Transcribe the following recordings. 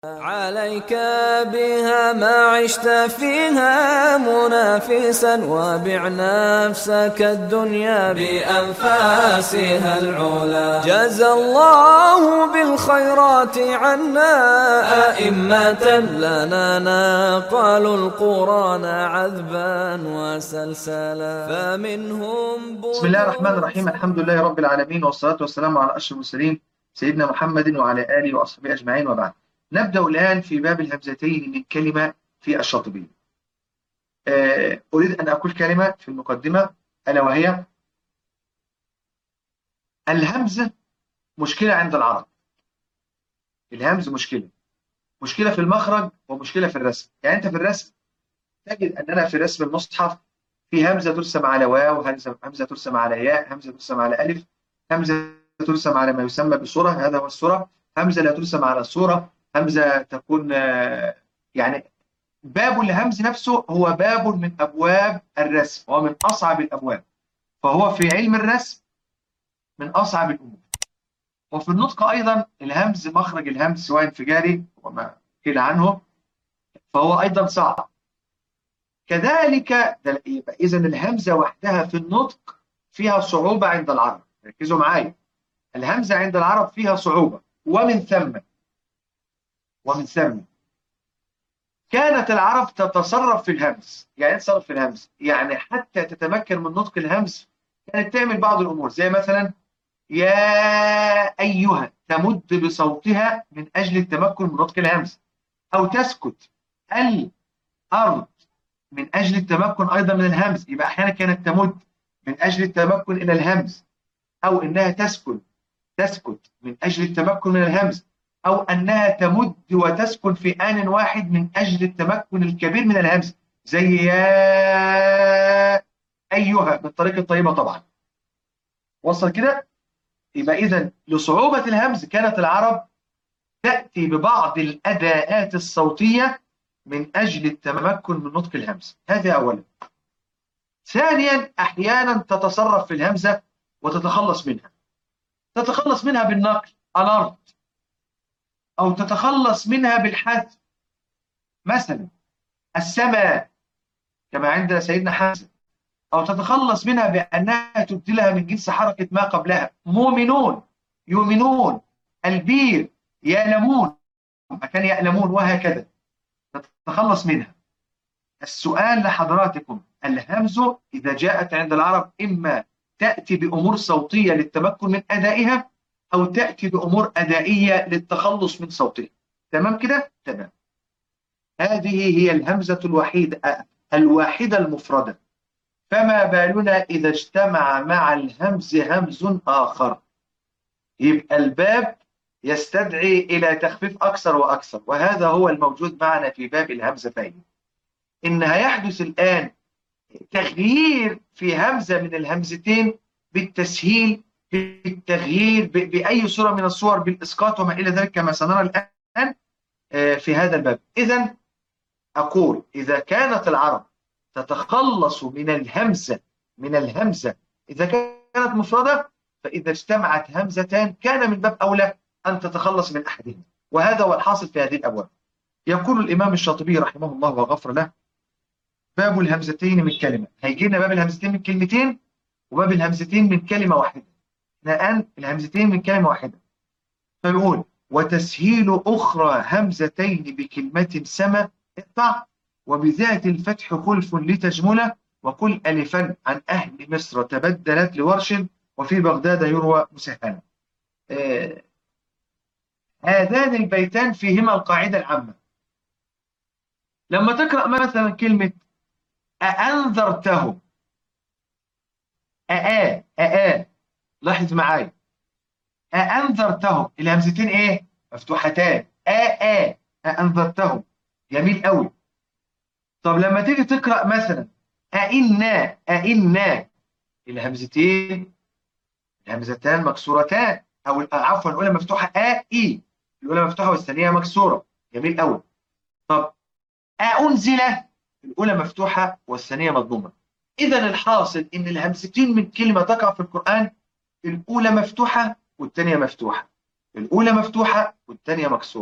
عليك بها ما عشت فيها منافسا، وبع نفسك الدنيا بأنفاسها العلا. جزى الله بالخيرات عنا أئمة لنا نقلوا القرآن عذبا وسلسلا، فمنهم بسم الله الرحمن بدور الرحيم. الحمد لله رب العالمين، والصلاة والسلام على أشرف المرسلين سيدنا محمد وعلى آله وأصحابه أجمعين، وبعد. نبدأ الآن في باب الهمزتين من كلمة في الشاطبية. أريد أن أقول كلمة في المقدمة، ألا وهي: الهمزة مشكلة عند العرب. الهمز مشكلة في المخرج ومشكلة في الرسم. يعني أنت في الرسم تجد أننا في رسم المصحف في همزة ترسم على واو، همزة ترسم على ياء، همزة ترسم على ألف، همزة ترسم على ما يسمى بصورة، هذا هو الصورة. همزة لا ترسم على صورة، همزة تكون يعني باب الهمز نفسه هو باب من أبواب الرسم، ومن أصعب الأبواب، فهو في علم الرسم من أصعب الأمور. وفي النطق أيضا الهمز، مخرج الهمز سواء انفجاري وما قيل عنه، فهو أيضا صعب كذلك. يبقى إذا الهمزة وحدها في النطق فيها صعوبة عند العرب. ركزوا معايا، الهمزة عند العرب فيها صعوبة، ومن ثم كانت العرب تتصرف في الهمز. يعني تتصرف في الهمز، يعني حتى تتمكن من نطق الهمز كانت تعمل بعض الأمور، زي مثلا يا أيها، تمد بصوتها من أجل التمكن من نطق الهمز، أو تسكت الأرض من أجل التمكن أيضا من الهمز. يبقى أحيانا كانت تمد من أجل التمكن إلى الهمز، أو إنها تسكت من أجل التمكن من الهمز، أو أنها تمد وتسكن في آن واحد من أجل التمكن الكبير من الهمز، زي يا أيها بالطريقة الطيبة طبعا. وصل كده؟ يبقى إذا لصعوبة الهمز كانت العرب تأتي ببعض الأداءات الصوتية من أجل التمكن من نطق الهمز. هذا أولا. ثانيا، أحيانا تتصرف في الهمزة وتتخلص منها. تتخلص منها بالنقل الأرض، أو تتخلص منها بالحذف، مثلا السماء كما عند سيدنا حمزة، أو تتخلص منها بأنها تبدلها من جنس حركة ما قبلها، مؤمنون يؤمنون، البير يألمون مكان يألمون، وهكذا تتخلص منها. السؤال لحضراتكم: الهمز إذا جاءت عند العرب إما تأتي بأمور صوتية للتمكن من أدائها، أو تأتي بأمور أدائية للتخلص من صوتها. تمام كده؟ تمام. هذه هي الهمزة الواحدة المفردة. فما بالنا إذا اجتمع مع الهمز همز آخر؟ يبقى الباب يستدعي إلى تخفيف أكثر وأكثر، وهذا هو الموجود معنا في باب الهمزتين. إن هيحدث الآن تغيير في همزة من الهمزتين بالتسهيل، بالتغيير بأي صورة من الصور، بالإسقاط وما إلى ذلك، كما سنرى الآن في هذا الباب. إذن أقول: إذا كانت العرب تتخلص من الهمزة إذا كانت مفردة، فإذا اجتمعت همزتان كان من باب أولى أن تتخلص من أحدهما، وهذا هو الحاصل في هذه الأبواب. يقول الإمام الشاطبي رحمه الله وغفر له: باب الهمزتين من كلمة. هيجي لنا باب الهمزتين من كلمتين، وباب الهمزتين من كلمة واحدة. احنا الآن الهمزتين من كلمة واحدة، فيقول: وتسهيل أخرى همزتين بكلمة سما اقطع، وبذات الفتح خلف لتجملة، وقل ألفا عن أهل مصر تبدلت لورش، وفي بغداد يروى مسهلا. آه هذان البيتان فيهما القاعدة العامة. لما تقرأ مثلا كلمة أأنذرته، لاحظ معايا، أأنذرتهم الهمزتين إيه؟ مفتوحتان. أأنذرتهم، جميل قوي. طب لما تيجي تقرأ مثلا أئنا الهمزتين، الهمزتان مكسورتان، أو عفوا الأولى مفتوحة الأولى مفتوحة والثانية مكسورة، جميل قوي. طب أنزل، الأولى مفتوحة والثانية مضمومة. إذا الحاصل إن الهمزتين من كلمة تقع في القرآن الأولى مفتوحة والثانية مفتوحة، الأولى مفتوحة والثانية مكسورة.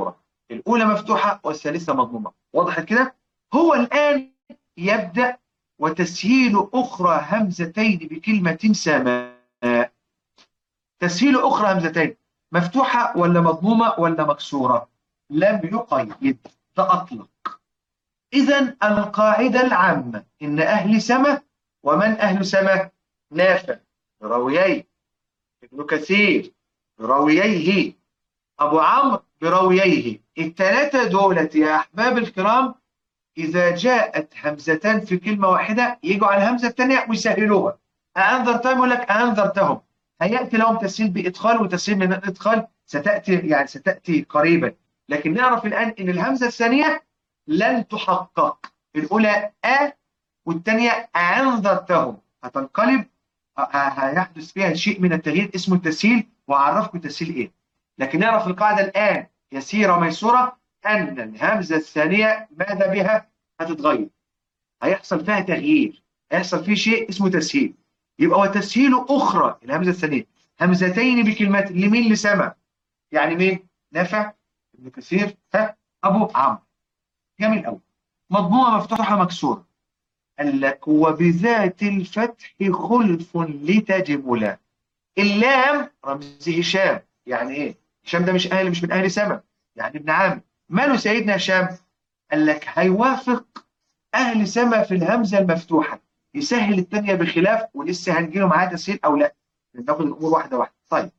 الأولى مفتوحة والثالثة مضمومة. وضحت كده؟ هو الآن يبدأ وتسهيل أخرى همزتين بكلمة سماء. تسهيل أخرى همزتين مفتوحة ولا مضمومة ولا مكسورة؟ لم يقيد، ده أطلق. إذا القاعدة العامة إن أهل سما، ومن أهل سما؟ نافع براوييه، ابن كثير براوييه، أبو عمرو براوييه. الثلاثة دولة يا أحباب الكرام إذا جاءت همزتان في كلمة واحدة يجوا على الهمزة الثانية ويسهلوها. أأنذرتهم؟ يقول لك أأنذرتهم. هيأتي لهم تسهيل بإدخال وتسهيل من الإدخال، ستأتي قريبا. لكن نعرف الآن إن الهمزة الثانية لن تحقق. الأولى والثانية أأنذرتهم هتنقلب، هيحدث فيها شيء من التغيير اسمه التسهيل، وأعرفكم التسهيل إيه. لكن نعرف القاعدة الآن يسيرة ميسورة أن الهمزة الثانية ماذا بها؟ هتتغير، هيحصل فيها تغيير، هيحصل فيه شيء اسمه تسهيل. يبقى وتسهيل أخرى الهمزة الثانية همزتين بكلمات لمين؟ لسما. يعني مين؟ نافع، ابن كثير، أبو عمرو. جميل أوي. مضمومة مفتوحة مكسورة. قال لك وبذات الفتح خلف لتجملا. اللام رمز هشام. يعني ايه؟ هشام ده مش من اهل سما، يعني ابن عامر. ماله سيدنا هشام؟ قال لك هيوافق اهل سما في الهمزه المفتوحه، يسهل الثانيه بخلاف، ولسه هنجيله معاه تسهيل او لا، ناخد الامور واحده واحده. طيب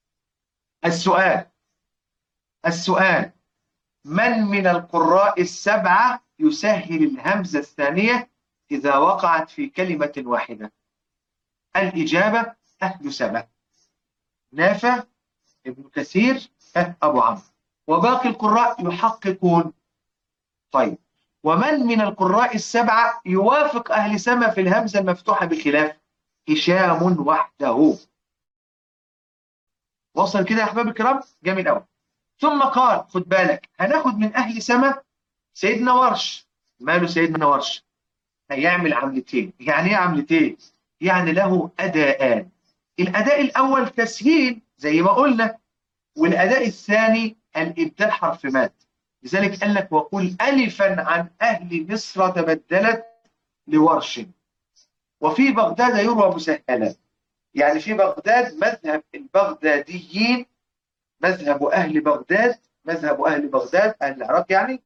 السؤال من القراء السبعه يسهل الهمزه الثانيه اذا وقعت في كلمه واحده؟ الإجابة أهل سما، نافع، ابن كثير، أبو عمرو. وباقي القراء يحققون. طيب ومن القراء السبعة يوافق أهل سما في الهمزة المفتوحة بخلاف؟ هشام وحده. وصل كده يا أحباب الكرام؟ جميل أوي. ثم قال خد بالك، هناخد من أهل سما سيدنا ورش. ماله سيدنا ورش؟ هيعمل عملتين. يعني إيه عملتين؟ يعني له أداءان. الأداء الأول تسهيل زي ما قلنا، والأداء الثاني الإبدال حرف ماد. لذلك قال لك وقل ألفا عن أهل مصر تبدلت لورش، وفي بغداد يروى مسهلا. يعني في بغداد مذهب البغداديين، مذهب أهل بغداد أهل العراق يعني،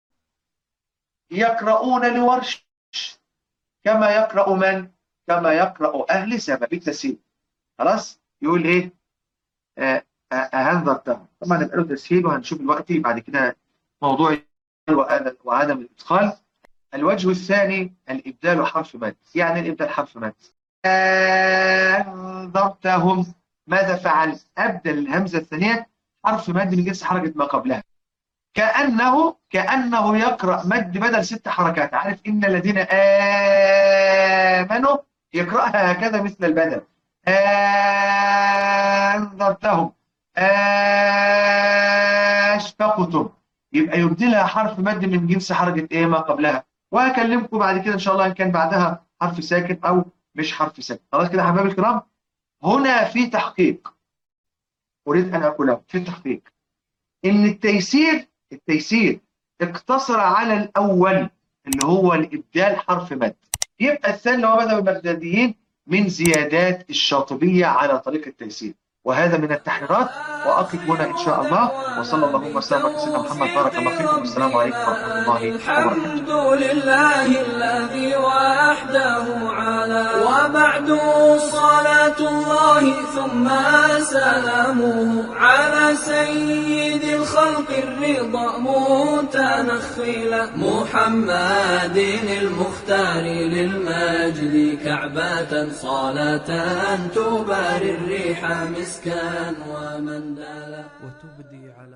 يقرؤون لورش كما يقرأ من؟ كما يقرأ أهل سما بالتسهيل. خلاص؟ يقول إيه؟ أهنذرتهم. طبعا يبقى له تسهيل وهنشوف دلوقتي بعد كده موضوع وعدم الإدخال. الوجه الثاني الإبدال حرف مد. يعني الإبدال حرف مد. أنذرتهم ماذا فعل؟ أبدل الهمزة الثانية حرف مد من جنس حركة ما قبلها. كأنه يقرأ مد بدل 6 حركات. عارف إن الذين آمنوا يقرأها هكذا مثل البدل. أنذرتهم أشفقتم، يبقى يبدلها حرف مد من جنس حركة إيه ما قبلها. وهكلمكم بعد كده إن شاء الله إن كان بعدها حرف ساكن أو مش حرف ساكن. خلاص كده يا حبايبي الكرام، هنا في تحقيق أريد أن أقوله. في تحقيق إن التيسير اقتصر على الأول اللي هو الإبدال حرف مد. يبقى الثاني اللي هو مذهب البغداديين من زيادات الشاطبية على طريق التيسير، وهذا من التحريرات. وأقف هنا إن شاء الله، وصلى الله وسلم على سيدنا محمد. بارك الله فيكم، والسلام عليكم ورحمة الله وبركاته. الحمد لله الذي وحده على، وبعد صلاة الله ثم سلامه على سيد الخلق الرضا متنخلا محمد المختار للمجد كعبة صلاة تباري الريح مسكا ومندلا وتبدي على